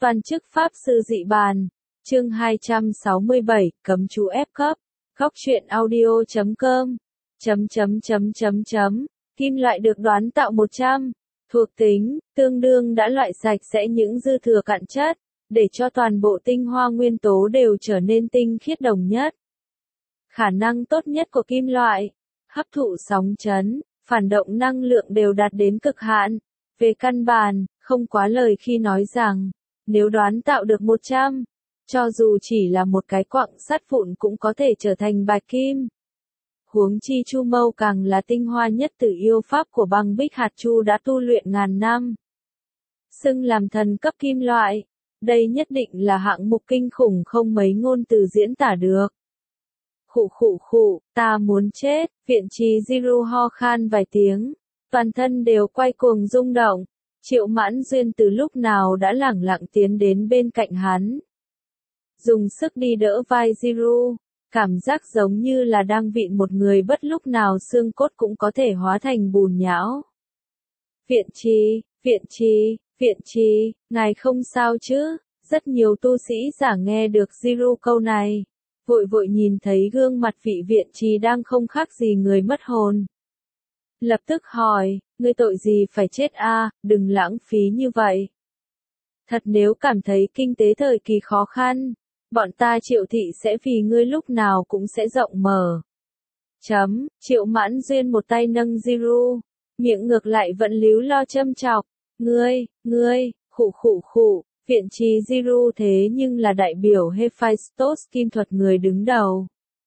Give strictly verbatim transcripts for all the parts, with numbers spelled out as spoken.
Toàn chức Pháp Sư Dị Bàn, chương hai trăm sáu mươi bảy, cấm chú ép cấp, góc truyện audio chấm com, chấm chấm chấm chấm chấm, kim loại được đoán tạo một trăm, thuộc tính, tương đương đã loại sạch sẽ những dư thừa cặn chất, để cho toàn bộ tinh hoa nguyên tố đều trở nên tinh khiết đồng nhất. Khả năng tốt nhất của kim loại, hấp thụ sóng chấn, phản động năng lượng đều đạt đến cực hạn. Về căn bản, không quá lời khi nói rằng, nếu đoán tạo được một trăm, cho dù chỉ là một cái quặng sắt vụn cũng có thể trở thành bạch kim. Huống chi Chu Mâu càng là tinh hoa nhất từ yêu pháp của băng bích hạt chu đã tu luyện ngàn năm. Xưng làm thần cấp kim loại, đây nhất định là hạng mục kinh khủng không mấy ngôn từ diễn tả được. Khụ khụ khụ, ta muốn chết, viện trì Ziru ho khan vài tiếng, toàn thân đều quay cuồng rung động. Triệu Mãn Duyên từ lúc nào đã lẳng lặng tiến đến bên cạnh hắn. Dùng sức đi đỡ vai Ziru, cảm giác giống như là đang vịn một người bất lúc nào xương cốt cũng có thể hóa thành bùn nhão. Viện trì, viện trì, viện trì, ngài không sao chứ? Rất nhiều tu sĩ giả nghe được Ziru câu này, vội vội nhìn thấy gương mặt vị viện trì đang không khác gì người mất hồn. Lập tức hỏi, ngươi tội gì phải chết a, đừng lãng phí như vậy. Thật nếu cảm thấy kinh tế thời kỳ khó khăn, bọn ta Triệu thị sẽ vì ngươi lúc nào cũng sẽ rộng mở. Chấm, Triệu Mãn Duyên một tay nâng Ziru, miệng ngược lại vẫn líu lo châm chọc, ngươi, ngươi, khụ khụ khụ, viện trì Ziru thế nhưng là đại biểu Hephaistos kim thuật người đứng đầu.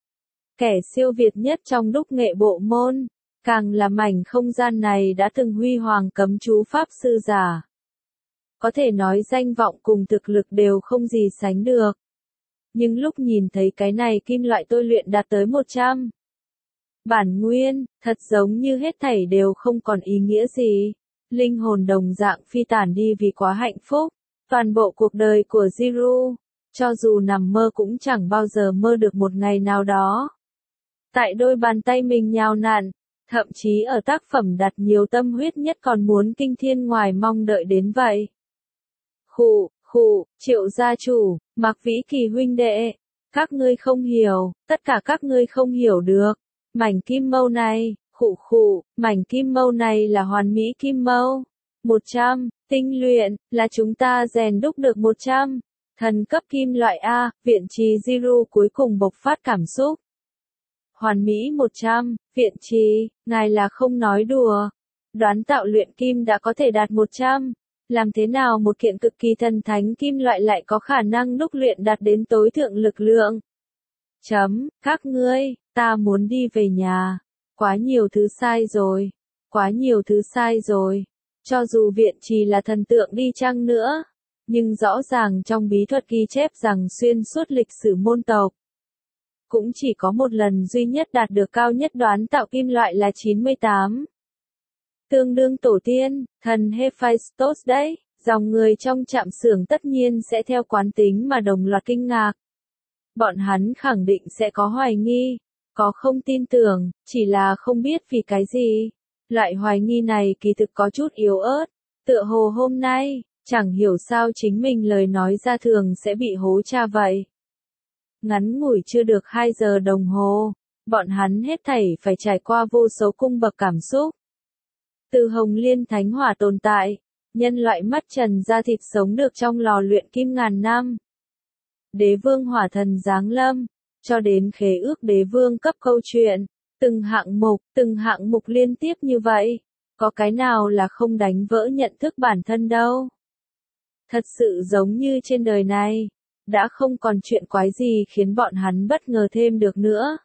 Kẻ siêu việt nhất trong đúc nghệ bộ môn. Càng là mảnh không gian này đã từng huy hoàng cấm chú pháp sư giả. Có thể nói danh vọng cùng thực lực đều không gì sánh được. Nhưng lúc nhìn thấy cái này kim loại tôi luyện đạt tới một trăm. Bản nguyên, thật giống như hết thảy đều không còn ý nghĩa gì. Linh hồn đồng dạng phi tản đi vì quá hạnh phúc. Toàn bộ cuộc đời của Ziru, cho dù nằm mơ cũng chẳng bao giờ mơ được một ngày nào đó. Tại đôi bàn tay mình nhào nặn. Thậm chí ở tác phẩm đặt nhiều tâm huyết nhất còn muốn kinh thiên ngoài mong đợi đến vậy. Khụ, khụ, Triệu gia chủ, Mạc Vĩ Kỳ huynh đệ, các ngươi không hiểu, tất cả các ngươi không hiểu được. Mảnh kim mâu này, khụ khụ, mảnh kim mâu này là hoàn mỹ kim mâu. một trăm, tinh luyện, là chúng ta rèn đúc được một trăm. Thần cấp kim loại A, viện trì Ziru cuối cùng bộc phát cảm xúc. Hoàn mỹ một trăm, viện trì, ngài là không nói đùa. Đoán tạo luyện kim đã có thể đạt một trăm. Làm thế nào một kiện cực kỳ thần thánh kim loại lại có khả năng đúc luyện đạt đến tối thượng lực lượng? Chấm, các ngươi, ta muốn đi về nhà. Quá nhiều thứ sai rồi. Quá nhiều thứ sai rồi. Cho dù viện trì là thần tượng đi chăng nữa. Nhưng rõ ràng trong bí thuật ghi chép rằng xuyên suốt lịch sử môn tộc. Cũng chỉ có một lần duy nhất đạt được cao nhất đoán tạo kim loại là chín mươi tám. Tương đương tổ tiên, thần Hephaistos đấy, dòng người trong trạm xưởng tất nhiên sẽ theo quán tính mà đồng loạt kinh ngạc. Bọn hắn khẳng định sẽ có hoài nghi, có không tin tưởng, chỉ là không biết vì cái gì. Loại hoài nghi này kỳ thực có chút yếu ớt, tựa hồ hôm nay, chẳng hiểu sao chính mình lời nói ra thường sẽ bị hố tra vậy. Ngắn ngủi chưa được hai giờ đồng hồ, bọn hắn hết thảy phải trải qua vô số cung bậc cảm xúc. Từ Hồng Liên Thánh Hỏa tồn tại, nhân loại mắt trần da thịt sống được trong lò luyện kim ngàn năm. Đế vương hỏa thần giáng lâm, cho đến khế ước đế vương cấp câu chuyện, từng hạng mục, từng hạng mục liên tiếp như vậy, có cái nào là không đánh vỡ nhận thức bản thân đâu. Thật sự giống như trên đời này. Đã không còn chuyện quái gì khiến bọn hắn bất ngờ thêm được nữa.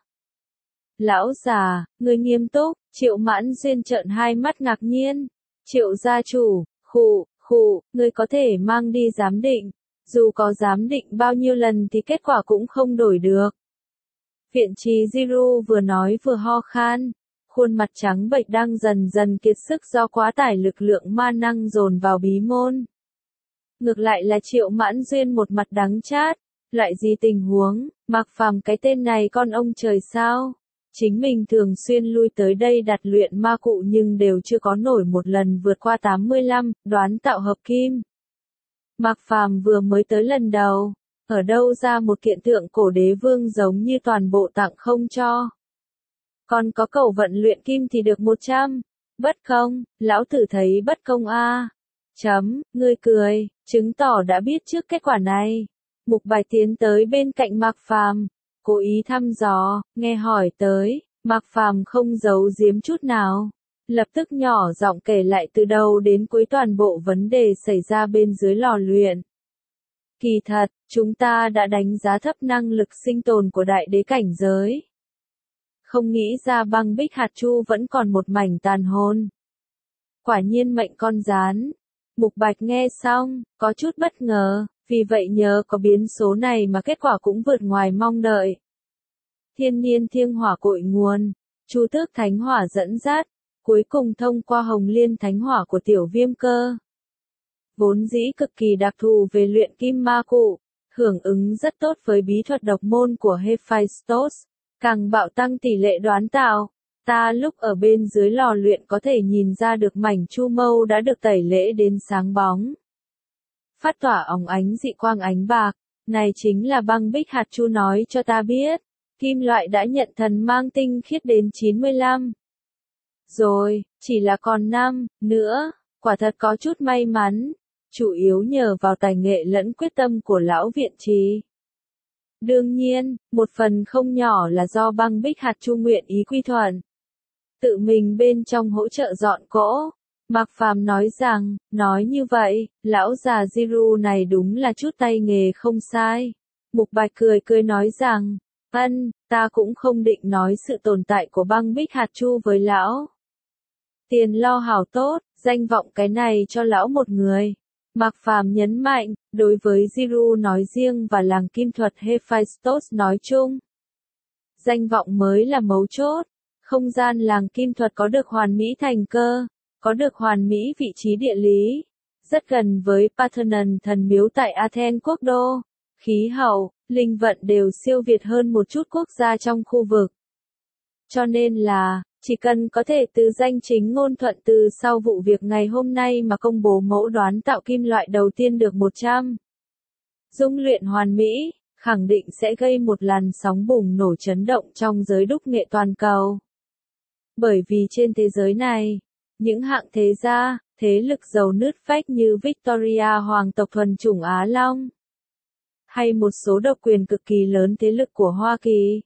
Lão già, người nghiêm túc, Triệu Mãn Duyên trợn hai mắt ngạc nhiên. Triệu gia chủ, khụ, khụ, người có thể mang đi giám định. Dù có giám định bao nhiêu lần thì kết quả cũng không đổi được. Viện trì Ziru vừa nói vừa ho khan. Khuôn mặt trắng bệch đang dần dần kiệt sức do quá tải lực lượng ma năng dồn vào bí môn. Ngược lại là Triệu Mãn Duyên một mặt đắng chát, loại gì tình huống, Mạc Phàm cái tên này con ông trời sao? Chính mình thường xuyên lui tới đây đặt luyện ma cụ nhưng đều chưa có nổi một lần vượt qua tám mươi lăm, đoán tạo hợp kim. Mạc Phàm vừa mới tới lần đầu, ở đâu ra một kiện tượng cổ đế vương giống như toàn bộ tặng không cho. Còn có cầu vận luyện kim thì được một trăm. Bất công, lão tử thấy bất công a. Chấm, ngươi cười, chứng tỏ đã biết trước kết quả này. Mục Bạch tiến tới bên cạnh Mạc Phàm, cố ý thăm dò, nghe hỏi tới, Mạc Phàm không giấu giếm chút nào. Lập tức nhỏ giọng kể lại từ đầu đến cuối toàn bộ vấn đề xảy ra bên dưới lò luyện. Kỳ thật, chúng ta đã đánh giá thấp năng lực sinh tồn của đại đế cảnh giới. Không nghĩ ra băng bích hạt chu vẫn còn một mảnh tàn hồn. Quả nhiên mệnh con gián. Mục Bạch nghe xong, có chút bất ngờ, vì vậy nhờ có biến số này mà kết quả cũng vượt ngoài mong đợi. Thiên nhiên thiêng hỏa cội nguồn, Chu Tước thánh hỏa dẫn dắt, cuối cùng thông qua hồng liên thánh hỏa của tiểu viêm cơ. Vốn dĩ cực kỳ đặc thù về luyện kim ma cụ, hưởng ứng rất tốt với bí thuật độc môn của Hephaistos, càng bạo tăng tỷ lệ đoán tạo. Ta lúc ở bên dưới lò luyện có thể nhìn ra được mảnh chu mâu đã được tẩy lễ đến sáng bóng. Phát tỏa óng ánh dị quang ánh bạc, này chính là băng bích hạt chu nói cho ta biết, kim loại đã nhận thần mang tinh khiết đến chín mươi lăm. Rồi, chỉ là còn năm nữa, quả thật có chút may mắn, chủ yếu nhờ vào tài nghệ lẫn quyết tâm của lão viện trì. Đương nhiên, một phần không nhỏ là do băng bích hạt chu nguyện ý quy thuận. Tự mình bên trong hỗ trợ dọn cỗ. Mạc Phàm nói rằng, nói như vậy, lão già Ziru này đúng là chút tay nghề không sai. Mục Bạch cười cười nói rằng, ân, ta cũng không định nói sự tồn tại của băng bích hạt chu với lão. Tiền lo hảo tốt, danh vọng cái này cho lão một người. Mạc Phàm nhấn mạnh, đối với Ziru nói riêng và làng kim thuật Hephaistos nói chung. Danh vọng mới là mấu chốt. Không gian làng kim thuật có được hoàn mỹ thành cơ, có được hoàn mỹ vị trí địa lý, rất gần với Parthenon thần miếu tại Athens quốc đô, khí hậu, linh vận đều siêu việt hơn một chút quốc gia trong khu vực. Cho nên là, chỉ cần có thể từ danh chính ngôn thuận từ sau vụ việc ngày hôm nay mà công bố mẫu đoán tạo kim loại đầu tiên được một trăm. Dung luyện hoàn mỹ, khẳng định sẽ gây một làn sóng bùng nổ chấn động trong giới đúc nghệ toàn cầu. Bởi vì trên thế giới này, những hạng thế gia, thế lực giàu nứt vách như Victoria hoàng tộc thuần chủng Á Long, hay một số độc quyền cực kỳ lớn thế lực của Hoa Kỳ.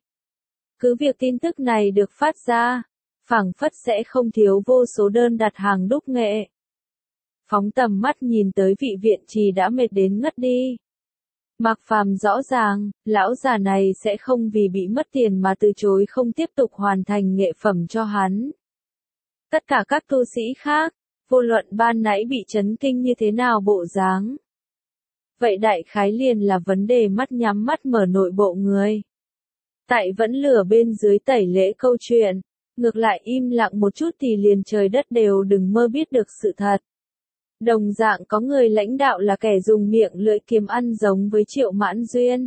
Cứ việc tin tức này được phát ra, phảng phất sẽ không thiếu vô số đơn đặt hàng đúc nghệ. Phóng tầm mắt nhìn tới vị viện trì đã mệt đến ngất đi. Mạc Phàm rõ ràng, lão già này sẽ không vì bị mất tiền mà từ chối không tiếp tục hoàn thành nghệ phẩm cho hắn. Tất cả các tu sĩ khác, vô luận ban nãy bị chấn kinh như thế nào bộ dáng. Vậy đại khái liền là vấn đề mắt nhắm mắt mở nội bộ người. Tại vẫn lửa bên dưới tẩy lễ câu chuyện, ngược lại im lặng một chút thì liền trời đất đều đừng mơ biết được sự thật. Đồng dạng có người lãnh đạo là kẻ dùng miệng lưỡi kiếm ăn giống với Triệu Mãn Duyên.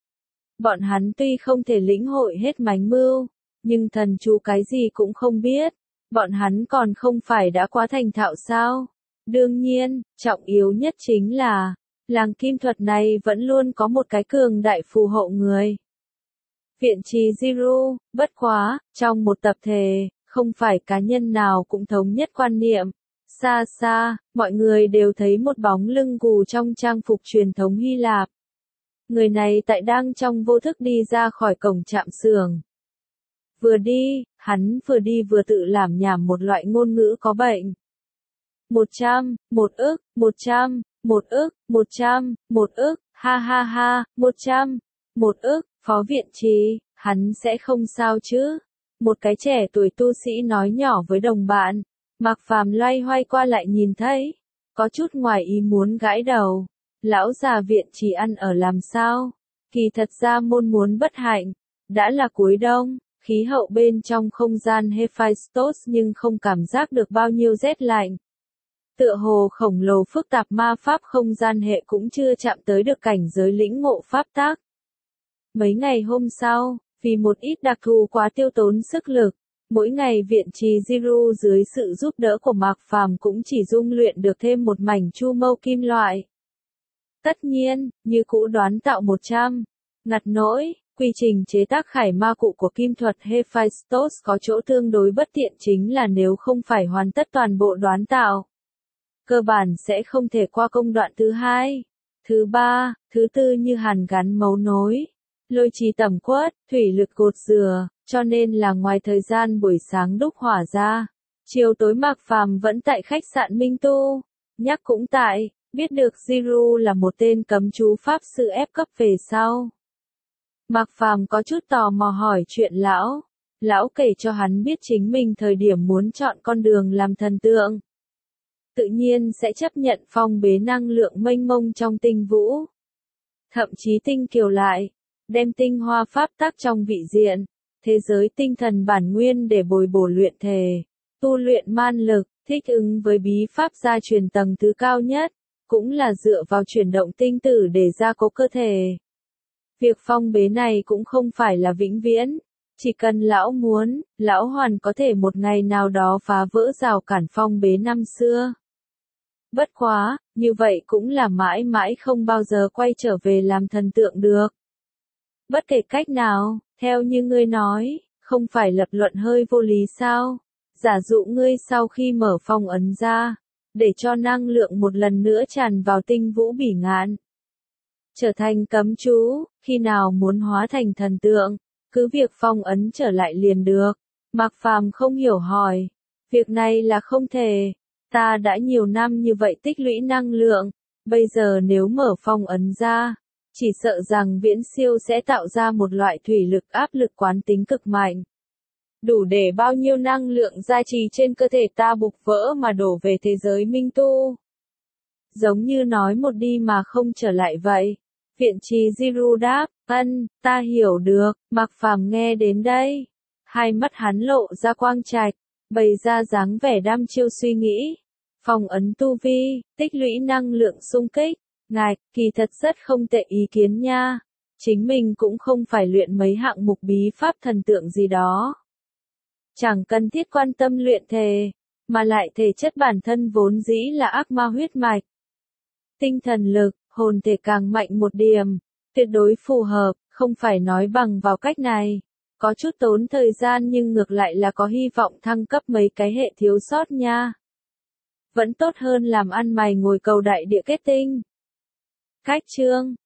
Bọn hắn tuy không thể lĩnh hội hết mánh mưu, nhưng thần chú cái gì cũng không biết. Bọn hắn còn không phải đã quá thành thạo sao? Đương nhiên, trọng yếu nhất chính là, làng kim thuật này vẫn luôn có một cái cường đại phù hộ người. Viện trì Ziru, bất quá, trong một tập thể, không phải cá nhân nào cũng thống nhất quan niệm. Xa xa, mọi người đều thấy một bóng lưng gù trong trang phục truyền thống Hy Lạp. Người này tại đang trong vô thức đi ra khỏi cổng trạm xưởng. Vừa đi, hắn vừa đi vừa tự làm nhảm một loại ngôn ngữ có bệnh. Một trăm, một ức, một trăm, một ức, một trăm, một ức, ha ha ha, một trăm, một ức, phó viện trì, hắn sẽ không sao chứ. Một cái trẻ tuổi tu sĩ nói nhỏ với đồng bạn. Mạc Phàm loay hoay qua lại nhìn thấy, có chút ngoài ý muốn gãi đầu. Lão già viện trì ăn ở làm sao? Kỳ thật ra môn muốn bất hạnh. Đã là cuối đông, khí hậu bên trong không gian Hephaistos nhưng không cảm giác được bao nhiêu rét lạnh. Tựa hồ khổng lồ phức tạp ma pháp không gian hệ cũng chưa chạm tới được cảnh giới lĩnh ngộ pháp tác. Mấy ngày hôm sau, vì một ít đặc thù quá tiêu tốn sức lực, mỗi ngày viện trì Ziru dưới sự giúp đỡ của Mạc Phàm cũng chỉ dung luyện được thêm một mảnh chu mâu kim loại. Tất nhiên, như cũ đoán tạo một trăm. Ngặt nỗi, quy trình chế tác khải ma cụ của kim thuật Hephaistos có chỗ tương đối bất tiện chính là nếu không phải hoàn tất toàn bộ đoán tạo, cơ bản sẽ không thể qua công đoạn thứ hai, thứ ba, thứ tư như hàn gắn mấu nối, lôi trì tẩm quất, thủy lực cột dừa, cho nên là ngoài thời gian buổi sáng đúc hỏa ra, chiều tối Mạc Phàm vẫn tại khách sạn Minh Tu, nhắc cũng tại, biết được Giru là một tên cấm chú pháp sư ép cấp về sau. Mạc Phàm có chút tò mò hỏi chuyện lão, lão kể cho hắn biết chính mình thời điểm muốn chọn con đường làm thần tượng. Tự nhiên sẽ chấp nhận phong bế năng lượng mênh mông trong tinh vũ. Thậm chí tinh kiều lại, đem tinh hoa pháp tắc trong vị diện, thế giới tinh thần bản nguyên để bồi bổ luyện thể, tu luyện man lực, thích ứng với bí pháp gia truyền tầng thứ cao nhất, cũng là dựa vào chuyển động tinh tử để gia cố cơ thể. Việc phong bế này cũng không phải là vĩnh viễn, chỉ cần lão muốn, lão hoàn có thể một ngày nào đó phá vỡ rào cản phong bế năm xưa. Bất quá, như vậy cũng là mãi mãi không bao giờ quay trở về làm thần tượng được. Bất kể cách nào, theo như ngươi nói, không phải lập luận hơi vô lý sao? Giả dụ ngươi sau khi mở phong ấn ra, để cho năng lượng một lần nữa tràn vào tinh vũ bỉ ngạn, trở thành cấm chú, khi nào muốn hóa thành thần tượng, cứ việc phong ấn trở lại liền được. Mạc Phàm không hiểu hỏi, việc này là không thể, ta đã nhiều năm như vậy tích lũy năng lượng, bây giờ nếu mở phong ấn ra, chỉ sợ rằng viễn siêu sẽ tạo ra một loại thủy lực áp lực quán tính cực mạnh. Đủ để bao nhiêu năng lượng gia trì trên cơ thể ta bục vỡ mà đổ về thế giới minh tu. Giống như nói một đi mà không trở lại vậy. Viện trì Giru đáp, ân, ta hiểu được, Mạc Phàm nghe đến đây. Hai mắt hắn lộ ra quang trạch, bày ra dáng vẻ đăm chiêu suy nghĩ. Phong ấn tu vi, tích lũy năng lượng xung kích, ngài, kỳ thật rất không tệ ý kiến nha. Chính mình cũng không phải luyện mấy hạng mục bí pháp thần tượng gì đó. Chẳng cần thiết quan tâm luyện thể, mà lại thể chất bản thân vốn dĩ là ác ma huyết mạch. Tinh thần lực, hồn thể càng mạnh một điểm, tuyệt đối phù hợp, không phải nói bằng vào cách này. Có chút tốn thời gian nhưng ngược lại là có hy vọng thăng cấp mấy cái hệ thiếu sót nha. Vẫn tốt hơn làm ăn mày ngồi cầu đại địa kết tinh. Cách chương